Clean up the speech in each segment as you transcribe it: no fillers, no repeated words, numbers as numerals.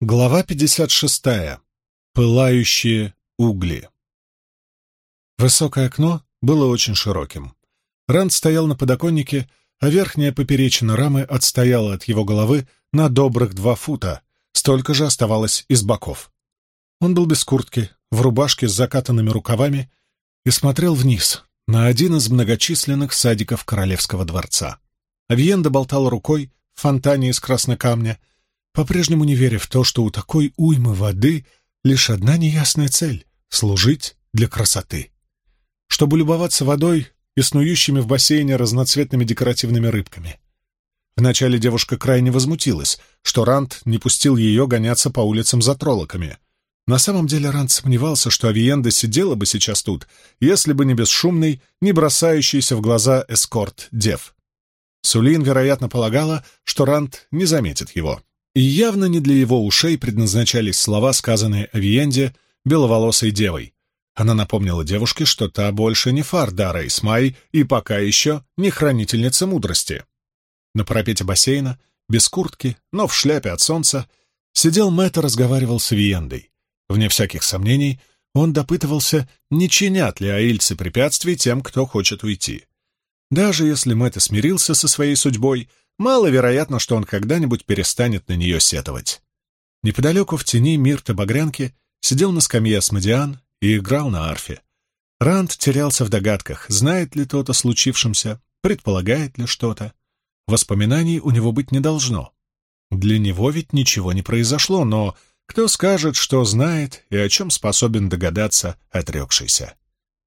Глава 56. Пылающие угли. Высокое окно было очень широким. Ранд стоял на подоконнике, а верхняя поперечина рамы отстояла от его головы на добрых 2 фута, столько же оставалось из боков. Он был без куртки, в рубашке с закатанными рукавами и смотрел вниз, на один из многочисленных садиков королевского дворца. Авиенда болтала рукой в фонтане из краснокамня, по-прежнему не веря в то, что у такой уймы воды лишь одна неясная цель — служить для красоты. Чтобы любоваться водой и снующими в бассейне разноцветными декоративными рыбками. Вначале девушка крайне возмутилась, что Ранд не пустил ее гоняться по улицам за троллоками. На самом деле Ранд сомневался, что Авиенда сидела бы сейчас тут, если бы не бесшумный, не бросающийся в глаза эскорт дев. Сулин, вероятно, полагала, что Ранд не заметит его. И явно не для его ушей предназначались слова, сказанные Авиенде беловолосой девой. Она напомнила девушке, что та больше не Фардара Исмай и пока еще не хранительница мудрости. На парапете бассейна, без куртки, но в шляпе от солнца, сидел Мэтт и разговаривал с Авиендой. Вне всяких сомнений, он допытывался, не чинят ли аильцы препятствий тем, кто хочет уйти. Даже если Мэтт смирился со своей судьбой, маловероятно, что он когда-нибудь перестанет на нее сетовать. Неподалеку в тени Мирта Багрянки сидел на скамье Асмодиан и играл на арфе. Ранд терялся в догадках, знает ли тот о случившемся, предполагает ли что-то. Воспоминаний у него быть не должно. Для него ведь ничего не произошло, но кто скажет, что знает и о чем способен догадаться отрекшийся?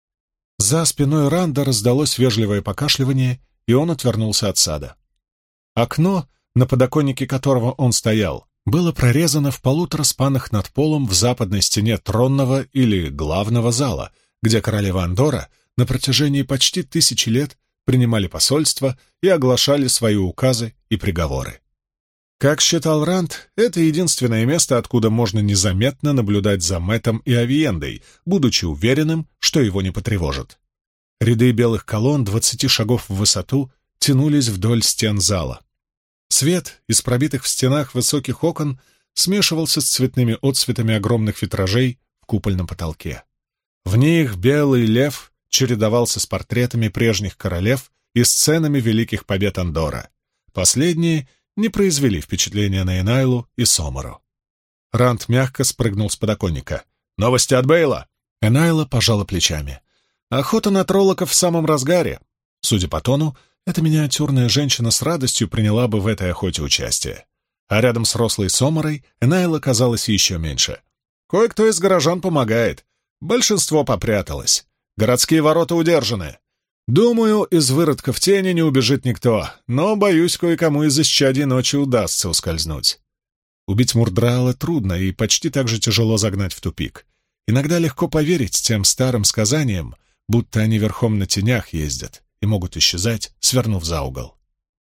За спиной Ранда раздалось вежливое покашливание, и он отвернулся от сада. Окно, на подоконнике которого он стоял, было прорезано в 1,5 спанах над полом в западной стене тронного или главного зала, где королева Андора на протяжении почти 1000 лет принимали посольства и оглашали свои указы и приговоры. Как считал Ранд, это единственное место, откуда можно незаметно наблюдать за Мэттом и Авиендой, будучи уверенным, что его не потревожат. Ряды белых колонн 20 шагов в высоту тянулись вдоль стен зала. Свет из пробитых в стенах высоких окон смешивался с цветными отсветами огромных витражей в купольном потолке. В них белый лев чередовался с портретами прежних королев и сценами великих побед Андора. Последние не произвели впечатления на Энайлу и Сомору. Ранд мягко спрыгнул с подоконника. «Новости от Бейла!» Энайла пожала плечами. «Охота на троллоков в самом разгаре. Судя по тону, эта миниатюрная женщина с радостью приняла бы в этой охоте участие. А рядом с рослой Соморой Энайла казалась еще меньше. Кое-кто из горожан помогает. Большинство попряталось. Городские ворота удержаны. Думаю, из выродков тени не убежит никто, но, боюсь, кое-кому из исчадий ночи удастся ускользнуть. Убить Мурдраала трудно и почти так же тяжело загнать в тупик. Иногда легко поверить тем старым сказаниям, будто они верхом на тенях ездят и могут исчезать, свернув за угол.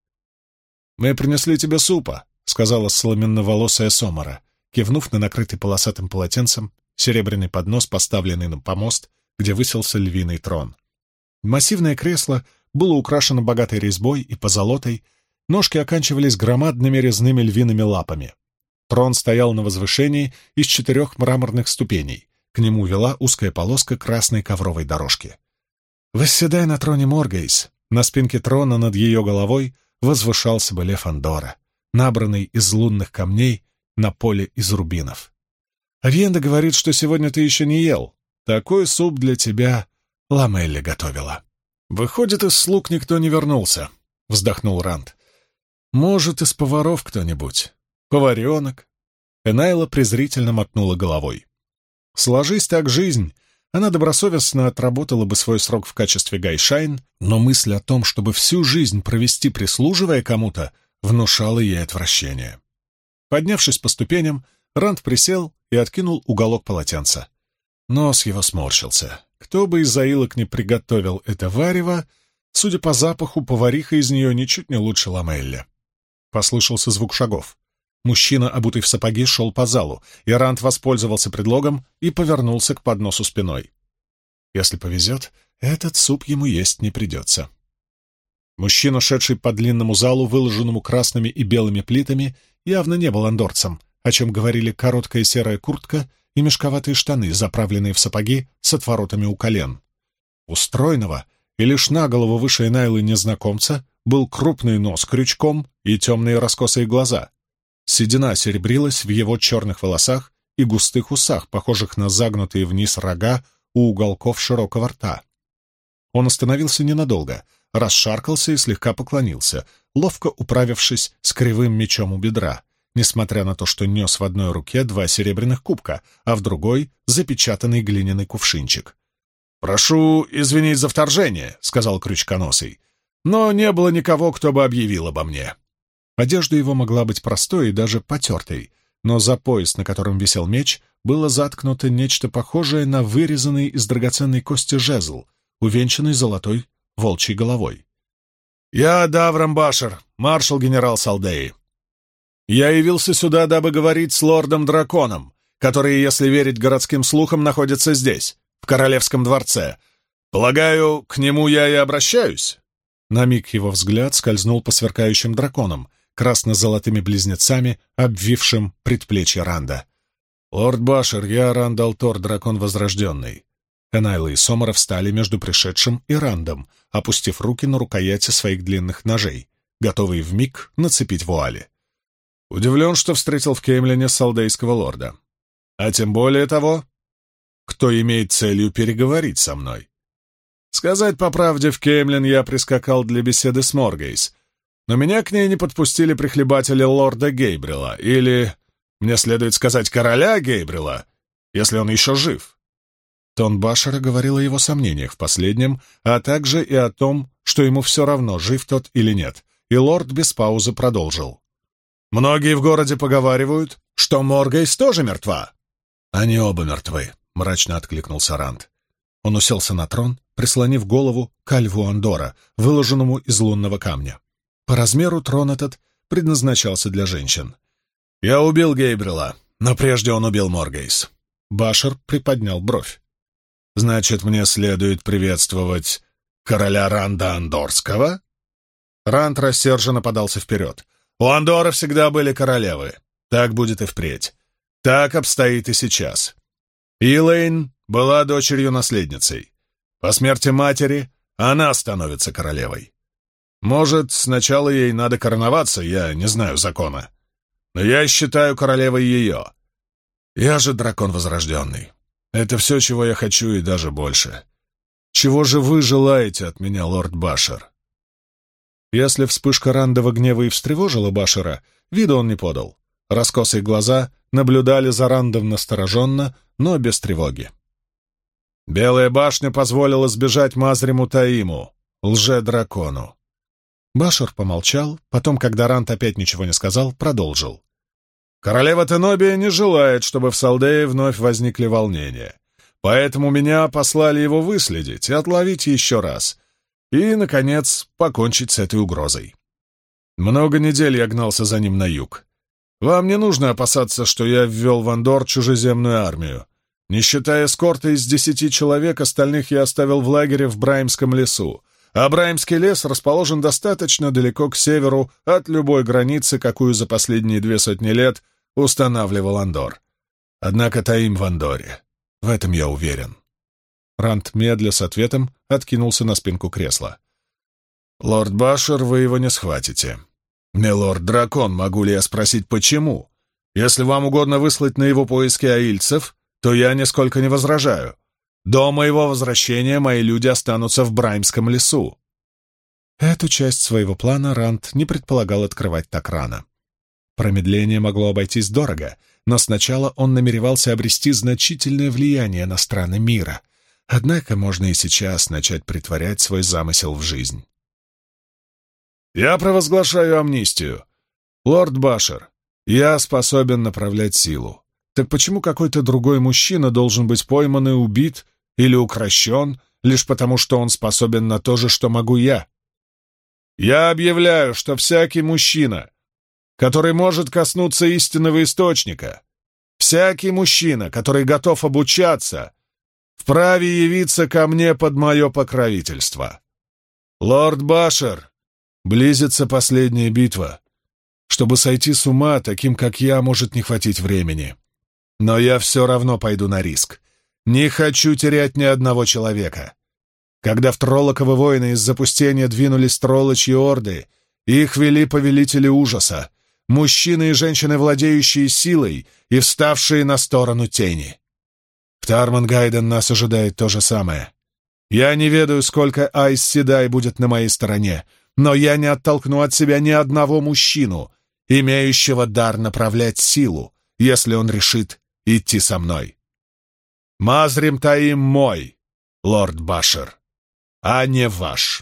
«Мы принесли тебе супа», — сказала соломенноволосая Сомора, кивнув на накрытый полосатым полотенцем серебряный поднос, поставленный на помост, где высился львиный трон. Массивное кресло было украшено богатой резьбой и позолотой, ножки оканчивались громадными резными львиными лапами. Трон стоял на возвышении из 4 мраморных ступеней, к нему вела узкая полоска красной ковровой дорожки. Восседая на троне Моргейс, на спинке трона над ее головой возвышался бы лев Андора, набранный из лунных камней на поле из рубинов. «Авиенда говорит, что сегодня ты еще не ел. Такой суп для тебя Ламелли готовила». «Выходит, из слуг никто не вернулся», — вздохнул Ранд. «Может, из поваров кто-нибудь? Поваренок?» Энайла презрительно мотнула головой. «Сложись так жизнь, она добросовестно отработала бы свой срок в качестве гайшайн, но мысль о том, чтобы всю жизнь провести, прислуживая кому-то, внушала ей отвращение». Поднявшись по ступеням, Ранд присел и откинул уголок полотенца. Нос его сморщился. Кто бы из заилок не приготовил это варево, судя по запаху, повариха из нее ничуть не лучше Ламелли. Послышался звук шагов. Мужчина, обутый в сапоги, шел по залу, и Ранд воспользовался предлогом и повернулся к подносу спиной. Если повезет, этот суп ему есть не придется. Мужчина, шедший по длинному залу, выложенному красными и белыми плитами, явно не был андорцем, о чем говорили короткая серая куртка и мешковатые штаны, заправленные в сапоги с отворотами у колен. У стройного и лишь на голову выше Энайлы незнакомца был крупный нос крючком и темные раскосые глаза. Седина серебрилась в его черных волосах и густых усах, похожих на загнутые вниз рога у уголков широкого рта. Он остановился ненадолго, расшаркался и слегка поклонился, ловко управившись с кривым мечом у бедра, несмотря на то, что нес в одной руке 2 серебряных кубка, а в другой — запечатанный глиняный кувшинчик. «Прошу извинить за вторжение», — сказал крючконосый, «но не было никого, кто бы объявил обо мне». Одежда его могла быть простой и даже потертой, но за пояс, на котором висел меч, было заткнуто нечто похожее на вырезанный из драгоценной кости жезл, увенчанный золотой волчьей головой. «Я Даврам Башер, маршал-генерал Салдеи. Я явился сюда, дабы говорить с лордом-драконом, который, если верить городским слухам, находится здесь, в королевском дворце. Полагаю, к нему я и обращаюсь?» На миг его взгляд скользнул по сверкающим драконам, красно-золотыми близнецами, обвившим предплечье Ранда. «Лорд Башер, я Рандал Тор, дракон возрожденный». Энайла и Сомара встали между пришедшим и Рандом, опустив руки на рукояти своих длинных ножей, готовые вмиг нацепить вуали. Удивлен, что встретил в Кеймлине салдейского лорда. А тем более того, кто имеет целью переговорить со мной. Сказать по правде, в Кеймлин я прискакал для беседы с Моргейс, но меня к ней не подпустили прихлебатели лорда Гейбрила, или, мне следует сказать, короля Гейбрила, если он еще жив. Тон Башера говорил о его сомнениях в последнем, а также и о том, что ему все равно, жив тот или нет, и лорд без паузы продолжил. «Многие в городе поговаривают, что Моргейс тоже мертва». «Они оба мертвы», — мрачно откликнулся Ранд. Он уселся на трон, прислонив голову к льву Андора, выложенному из лунного камня. По размеру трон этот предназначался для женщин. «Я убил Гейбрила, но прежде он убил Моргейс». Башер приподнял бровь. «Значит, мне следует приветствовать короля Ранда Андорского?» Ранд рассерженно подался вперед. «У Андора всегда были королевы. Так будет и впредь. Так обстоит и сейчас. Илэйн была дочерью-наследницей. По смерти матери она становится королевой. Может, сначала ей надо короноваться, я не знаю закона. Но я считаю королевой ее. Я же дракон возрожденный. Это все, чего я хочу, и даже больше. Чего же вы желаете от меня, лорд Башер?» Если вспышка Рандова гнева и встревожила Башера, вида он не подал. Раскосые глаза наблюдали за Рандом настороженно, но без тревоги. «Белая башня позволила сбежать Мазриму Таиму, лже-дракону». Башер помолчал, потом, когда Ранд опять ничего не сказал, продолжил. «Королева Тенобия не желает, чтобы в Салдее вновь возникли волнения. Поэтому меня послали его выследить и отловить еще раз. И, наконец, покончить с этой угрозой. Много недель я гнался за ним на юг. Вам не нужно опасаться, что я ввел в Андор чужеземную армию. Не считая эскорта из 10 человек, остальных я оставил в лагере в Браймском лесу. А Браймский лес расположен достаточно далеко к северу от любой границы, какую за последние 200 лет устанавливал Андор. Однако Таим в Андоре. В этом я уверен». Ранд, медля с ответом, откинулся на спинку кресла. «Лорд Башер, вы его не схватите. Не лорд-дракон, могу ли я спросить, почему? Если вам угодно выслать на его поиски аильцев, то я нисколько не возражаю. До моего возвращения мои люди останутся в Браймском лесу». Эту часть своего плана Ранд не предполагал открывать так рано. Промедление могло обойтись дорого, но сначала он намеревался обрести значительное влияние на страны мира. Однако можно и сейчас начать притворять свой замысел в жизнь. «Я провозглашаю амнистию. Лорд Башер, я способен направлять силу. Так почему какой-то другой мужчина должен быть пойман и убит или укрощен, лишь потому что он способен на то же, что могу я? Я объявляю, что всякий мужчина, который может коснуться истинного источника, всякий мужчина, который готов обучаться, вправе явиться ко мне под мое покровительство. Лорд Башер, близится последняя битва. Чтобы сойти с ума, таким как я, может не хватить времени. Но я все равно пойду на риск. Не хочу терять ни одного человека. Когда в Троллоковы войны из запустения двинулись троллочьи орды, их вели повелители ужаса, мужчины и женщины, владеющие силой и вставшие на сторону тени. В Тармангайден нас ожидает то же самое. Я не ведаю, сколько Айс Седай будет на моей стороне, но я не оттолкну от себя ни одного мужчину, имеющего дар направлять силу, если он решит идти со мной. Мазрим Таим мой, лорд Башер, а не ваш.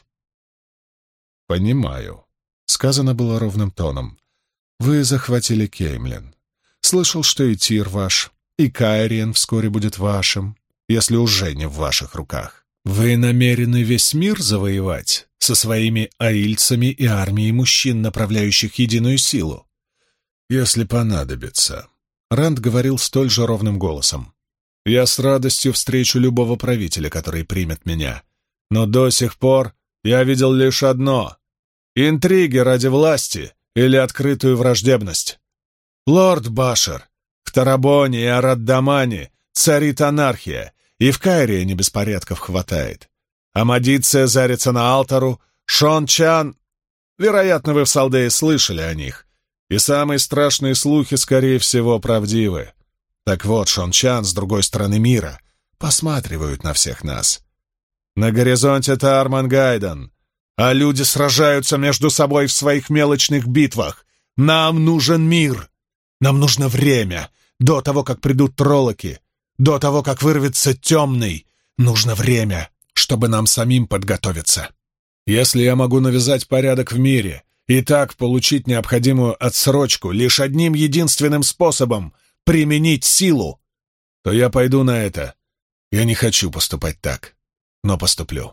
Понимаю. Сказано было ровным тоном. Вы захватили Кеймлин. Слышал, что и Тир ваш, и Кайриен вскоре будет вашим, если уже не в ваших руках. Вы намерены весь мир завоевать со своими аильцами и армией мужчин, направляющих единую силу? Если понадобится. Ранд говорил столь же ровным голосом. Я с радостью встречу любого правителя, который примет меня. Но до сих пор я видел лишь одно — интриги ради власти или открытую враждебность. Лорд Башер, в Тарабоне и Арад-Дамане царит анархия, и в Кайриене беспорядков хватает. Амадиция зарится на Алтару, Шон-Чан... Вероятно, вы в Салдее слышали о них, и самые страшные слухи, скорее всего, правдивы. Так вот, Шон-Чан с другой стороны мира посматривают на всех нас. На горизонте Тармангайден, а люди сражаются между собой в своих мелочных битвах. Нам нужен мир. Нам нужно время. До того, как придут троллоки, до того, как вырвется темный, нужно время, чтобы нам самим подготовиться. Если я могу навязать порядок в мире и так получить необходимую отсрочку лишь одним единственным способом — применить силу, то я пойду на это. Я не хочу поступать так, но поступлю.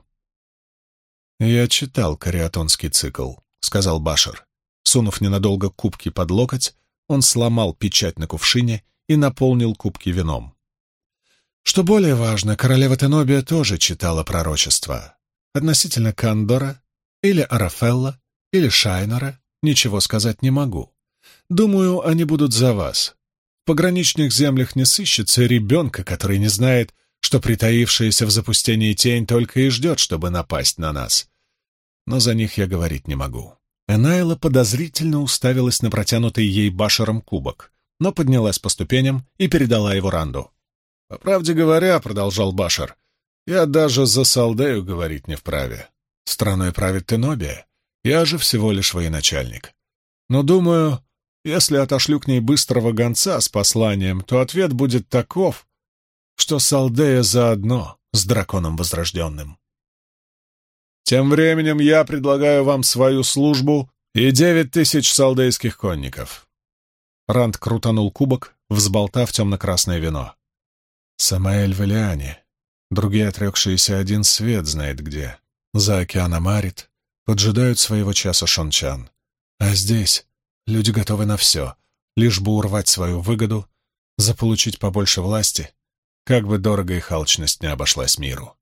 «Я читал кариатонский цикл», — сказал Башер. Сунув ненадолго кубки под локоть, он сломал печать на кувшине и наполнил кубки вином. Что более важно, королева Тенобия тоже читала пророчества. Относительно Кандора, или Арафелла, или Шайнера, ничего сказать не могу. Думаю, они будут за вас. В пограничных землях не сыщется ребенка, который не знает, что притаившаяся в запустении тень только и ждет, чтобы напасть на нас. Но за них я говорить не могу. Энайла подозрительно уставилась на протянутый ей Башером кубок, но поднялась по ступеням и передала его Ранду. «По правде говоря, — продолжал Башер, — я даже за Салдею говорить не вправе. Страной правит Тенобия, я же всего лишь военачальник. Но, думаю, если отошлю к ней быстрого гонца с посланием, то ответ будет таков, что Салдея заодно с драконом возрожденным. Тем временем я предлагаю вам свою службу и 9000 салдейских конников». Ранд крутанул кубок, взболтав темно-красное вино. «Самаэль в Элиане, другие отрекшиеся один свет знает где. За океаном Арит поджидают своего часа Шон-Чан. А здесь люди готовы на все, лишь бы урвать свою выгоду, заполучить побольше власти, как бы дорого их алчность не обошлась миру».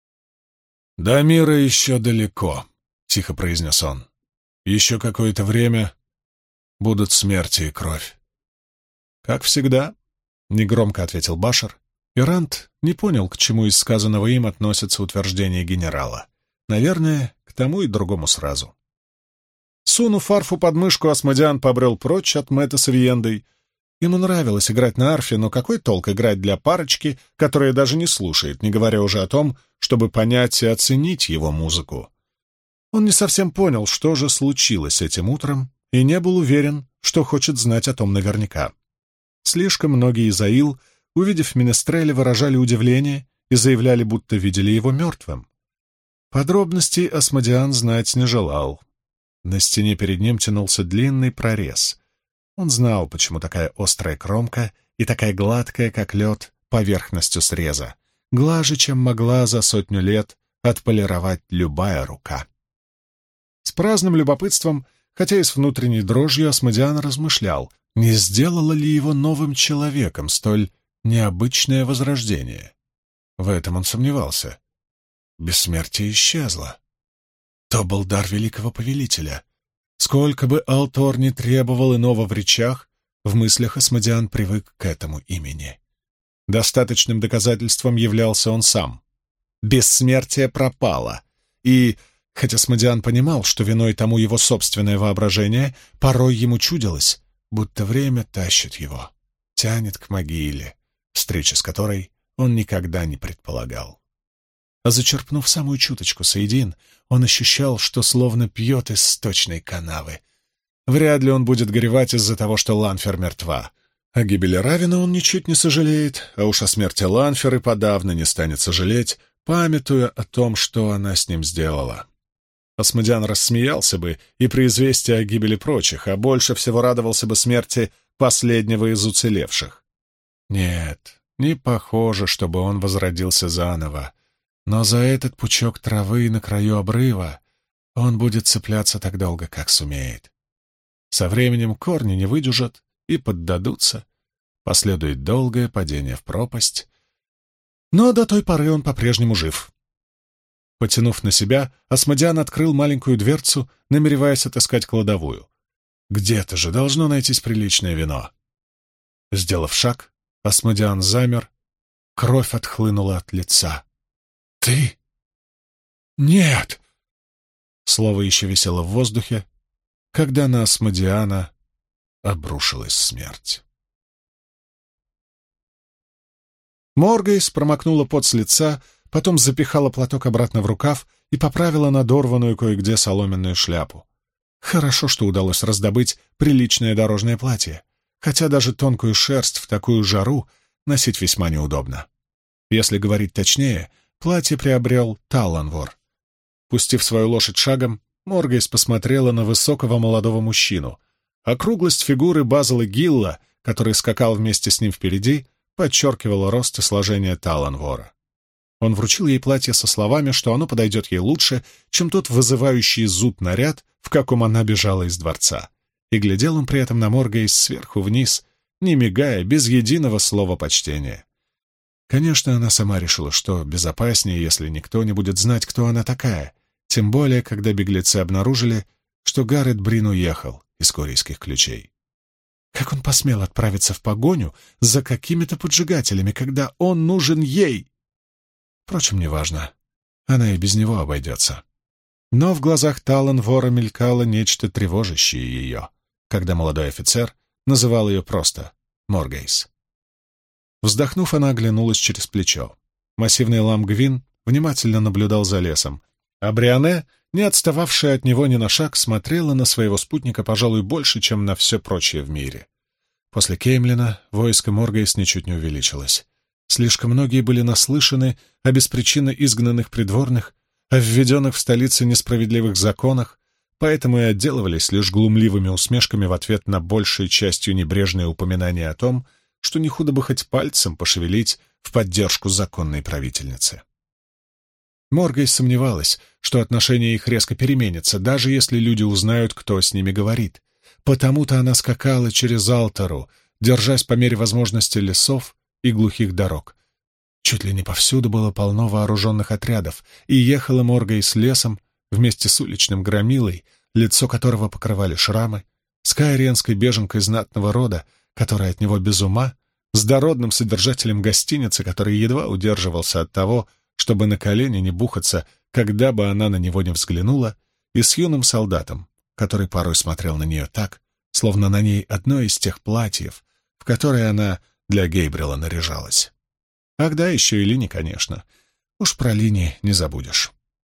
«До мира еще далеко», — тихо произнес он. «Еще какое-то время будут смерти и кровь». «Как всегда», — негромко ответил Башер, и Ранд не понял, к чему из сказанного им относится утверждение генерала. Наверное, к тому и другому сразу. Сунув арфу под мышку, Асмодиан побрел прочь от Мэтта с Виендой. Ему нравилось играть на арфе, но какой толк играть для парочки, которая даже не слушает, не говоря уже о том, чтобы понять и оценить его музыку? Он не совсем понял, что же случилось этим утром, и не был уверен, что хочет знать о том наверняка. Слишком многие из Аил, увидев Менестреля, выражали удивление и заявляли, будто видели его мертвым. Подробностей Асмодиан знать не желал. На стене перед ним тянулся длинный прорез. Он знал, почему такая острая кромка и такая гладкая, как лед, поверхностью среза, глаже, чем могла за 100 лет отполировать любая рука. С праздным любопытством, хотя и с внутренней дрожью, Асмодиан размышлял, не сделало ли его новым человеком столь необычное возрождение. В этом он сомневался. Бессмертие исчезло. То был дар великого повелителя. Сколько бы Алтор ни требовал иного в речах, в мыслях Асмодиан привык к этому имени. Достаточным доказательством являлся он сам. Бессмертие пропало, и, хотя Асмодиан понимал, что виной тому его собственное воображение, порой ему чудилось, будто время тащит его, тянет к могиле, встречи с которой он никогда не предполагал. А зачерпнув самую чуточку соедин, он ощущал, что словно пьет из сточной канавы. Вряд ли он будет горевать из-за того, что Ланфер мертва. О гибели Равена он ничуть не сожалеет, а уж о смерти Ланфер и подавно не станет сожалеть, памятуя о том, что она с ним сделала. Асмодиан рассмеялся бы и при известии о гибели прочих, а больше всего радовался бы смерти последнего из уцелевших. Нет, не похоже, чтобы он возродился заново, но за этот пучок травы на краю обрыва он будет цепляться так долго, как сумеет. Со временем корни не выдержат и поддадутся, последует долгое падение в пропасть, но до той поры он по-прежнему жив. Потянув на себя, Асмодиан открыл маленькую дверцу, намереваясь отыскать кладовую. Где-то же должно найтись приличное вино. Сделав шаг, Асмодиан замер, кровь отхлынула от лица. «Ты? Нет!» Слово еще висело в воздухе, когда на Асмодиана обрушилась смерть. Моргейс промокнула пот с лица, потом запихала платок обратно в рукав и поправила надорванную кое-где соломенную шляпу. Хорошо, что удалось раздобыть приличное дорожное платье, хотя даже тонкую шерсть в такую жару носить весьма неудобно. Если говорить точнее, платье приобрел Таланвор. Пустив свою лошадь шагом, Моргейс посмотрела на высокого молодого мужчину. Округлость фигуры Базела Гилла, который скакал вместе с ним впереди, подчеркивала рост и сложение Таланвора. Он вручил ей платье со словами, что оно подойдет ей лучше, чем тот вызывающий зуд наряд, в каком она бежала из дворца. И глядел он при этом на Моргейс сверху вниз, не мигая, без единого слова почтения. Конечно, она сама решила, что безопаснее, если никто не будет знать, кто она такая, тем более, когда беглецы обнаружили, что Гаррет Брин уехал из Корейских ключей. Как он посмел отправиться в погоню за какими-то поджигателями, когда он нужен ей? Впрочем, неважно. Она и без него обойдется. Но в глазах Таланвора мелькало нечто тревожащее ее, когда молодой офицер называл ее просто Моргейс. Вздохнув, она оглянулась через плечо. Массивный Ламгвин внимательно наблюдал за лесом, а Бриане, не отстававшая от него ни на шаг, смотрела на своего спутника, пожалуй, больше, чем на все прочее в мире. После Кеймлина войско Моргейс ничуть не увеличилось. Слишком многие были наслышаны о беспричинно изгнанных придворных, о введенных в столице несправедливых законах, поэтому и отделывались лишь глумливыми усмешками в ответ на большей частью небрежные упоминания о том, что не худо бы хоть пальцем пошевелить в поддержку законной правительницы. Моргейс сомневалась, что отношение их резко переменится, даже если люди узнают, кто с ними говорит. Потому-то она скакала через Алтару, держась по мере возможности лесов и глухих дорог. Чуть ли не повсюду было полно вооруженных отрядов, и ехала Моргейс лесом вместе с уличным громилой, лицо которого покрывали шрамы, с каиренской беженкой знатного рода, которая от него без ума, с дородным содержателем гостиницы, который едва удерживался от того, чтобы на колени не бухаться, когда бы она на него не взглянула, и с юным солдатом, который порой смотрел на нее так, словно на ней одно из тех платьев, в которые она для Гейбрила наряжалась. Ах да, еще и Лини, конечно. Уж про Лини не забудешь.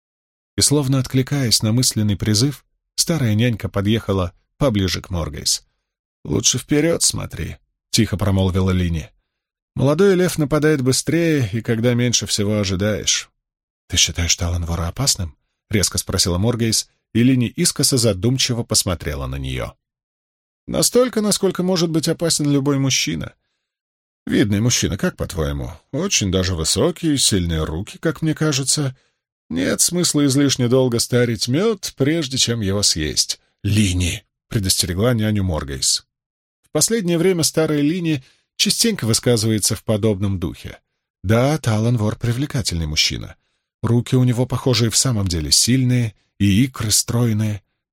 И словно откликаясь на мысленный призыв, старая нянька подъехала поближе к Моргейс. «Лучше вперед смотри», — тихо промолвила Лини. «Молодой лев нападает быстрее, и когда меньше всего ожидаешь». «Ты считаешь Таланвора опасным?» — резко спросила Моргейс, и Лини искоса задумчиво посмотрела на нее. «Настолько, насколько может быть опасен любой мужчина. Видный мужчина, как по-твоему? Очень даже высокие, сильные руки, как мне кажется. Нет смысла излишне долго старить мед, прежде чем его съесть». «Лини!» — предостерегла няню Моргейс. В последнее время старая Лини частенько высказывается в подобном духе. Да, Таланвор привлекательный мужчина. Руки у него, похоже, и в самом деле сильные, и икры стройные.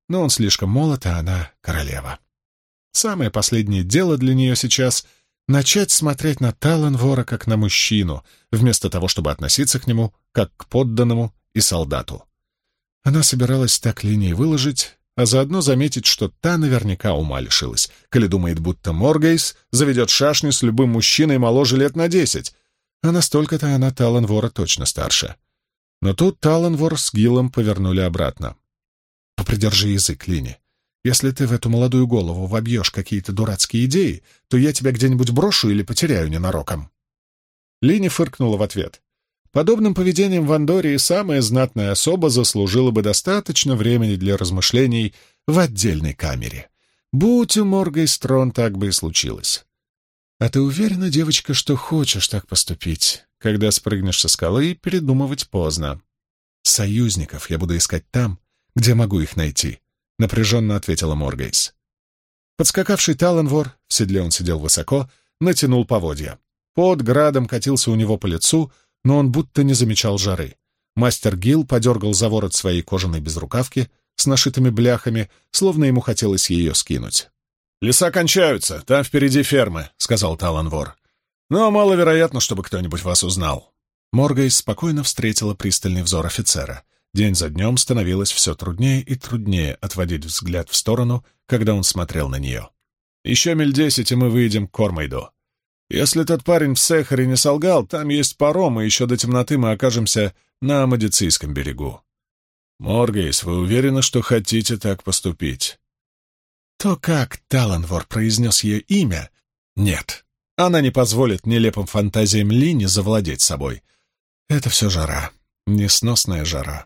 но он слишком молод, а она королева. Самое последнее дело для нее сейчас — начать смотреть на Таланвора как на мужчину, вместо того, чтобы относиться к нему как к подданному и солдату. Она собиралась так линии выложить, а заодно заметить, что та наверняка ума лишилась, коли думает, будто Моргейс заведет шашню с любым мужчиной моложе лет на 10, а настолько-то она Таланвора точно старше. Но тут Таланвор с Гилом повернули обратно. «Попридержи язык, Лини. Если ты в эту молодую голову вобьешь какие-то дурацкие идеи, то я тебя где-нибудь брошу или потеряю ненароком». Лини фыркнула в ответ. Подобным поведением в Андории самая знатная особа заслужила бы достаточно времени для размышлений в отдельной камере. Будь у Моргейс трон, так бы и случилось. А ты уверена, девочка, что хочешь так поступить? Когда спрыгнешь со скалы, передумывать поздно. Союзников я буду искать там, где могу их найти, — напряженно ответила Моргейс. Подскакавший Таланвор, в седле он сидел высоко, натянул поводья. Пот градом катился у него по лицу, но он будто не замечал жары. Мастер Гил подергал за ворот своей кожаной безрукавки с нашитыми бляхами, словно ему хотелось ее скинуть. «Леса кончаются, там впереди фермы», — сказал Таланвор. «Но маловероятно, чтобы кто-нибудь вас узнал». Моргейс спокойно встретила пристальный взор офицера. День за днем становилось все труднее и труднее отводить взгляд в сторону, когда он смотрел на нее. «Еще миль 10, и мы выйдем к Кормайду. Если тот парень в Сехаре не солгал, там есть паром, и еще до темноты мы окажемся на Амадицийском берегу. Моргейс, вы уверены, что хотите так поступить?» То, как Таланвор произнес ее имя, нет. Она не позволит нелепым фантазиям Лини завладеть собой. Это все жара, несносная жара.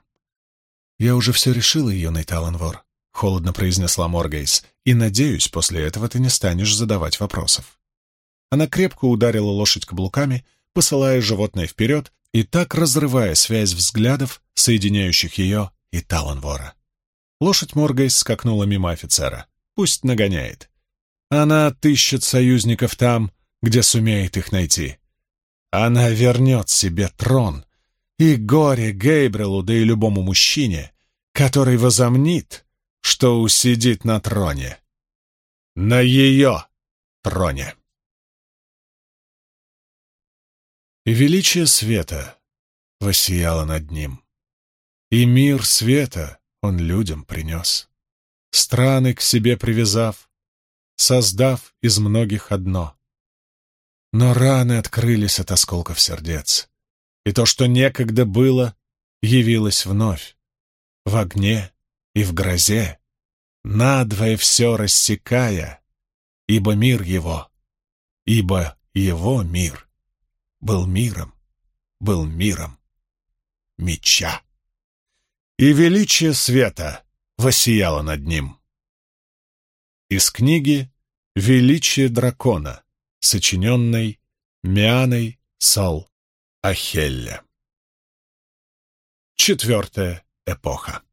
«Я уже все решила, юный Таланвор», — холодно произнесла Моргейс, «и, надеюсь, после этого ты не станешь задавать вопросов». Она крепко ударила лошадь каблуками, посылая животное вперед и так разрывая связь взглядов, соединяющих ее и Таланвора. Лошадь Моргейс скакнула мимо офицера. Пусть нагоняет. Она отыщет союзников там, где сумеет их найти. Она вернет себе трон, и горе Гейбрилу, да и любому мужчине, который возомнит, что усидит на троне. На ее троне. И величие света воссияло над ним, и мир света он людям принес, страны к себе привязав, создав из многих одно. Но раны открылись от осколков сердец, и то, что некогда было, явилось вновь, в огне и в грозе, надвое все рассекая, ибо мир его мир был миром меча. И величие света воссияло над ним. Из книги «Величие дракона», сочиненной Мианой Сол Ахелле. 4-я эпоха.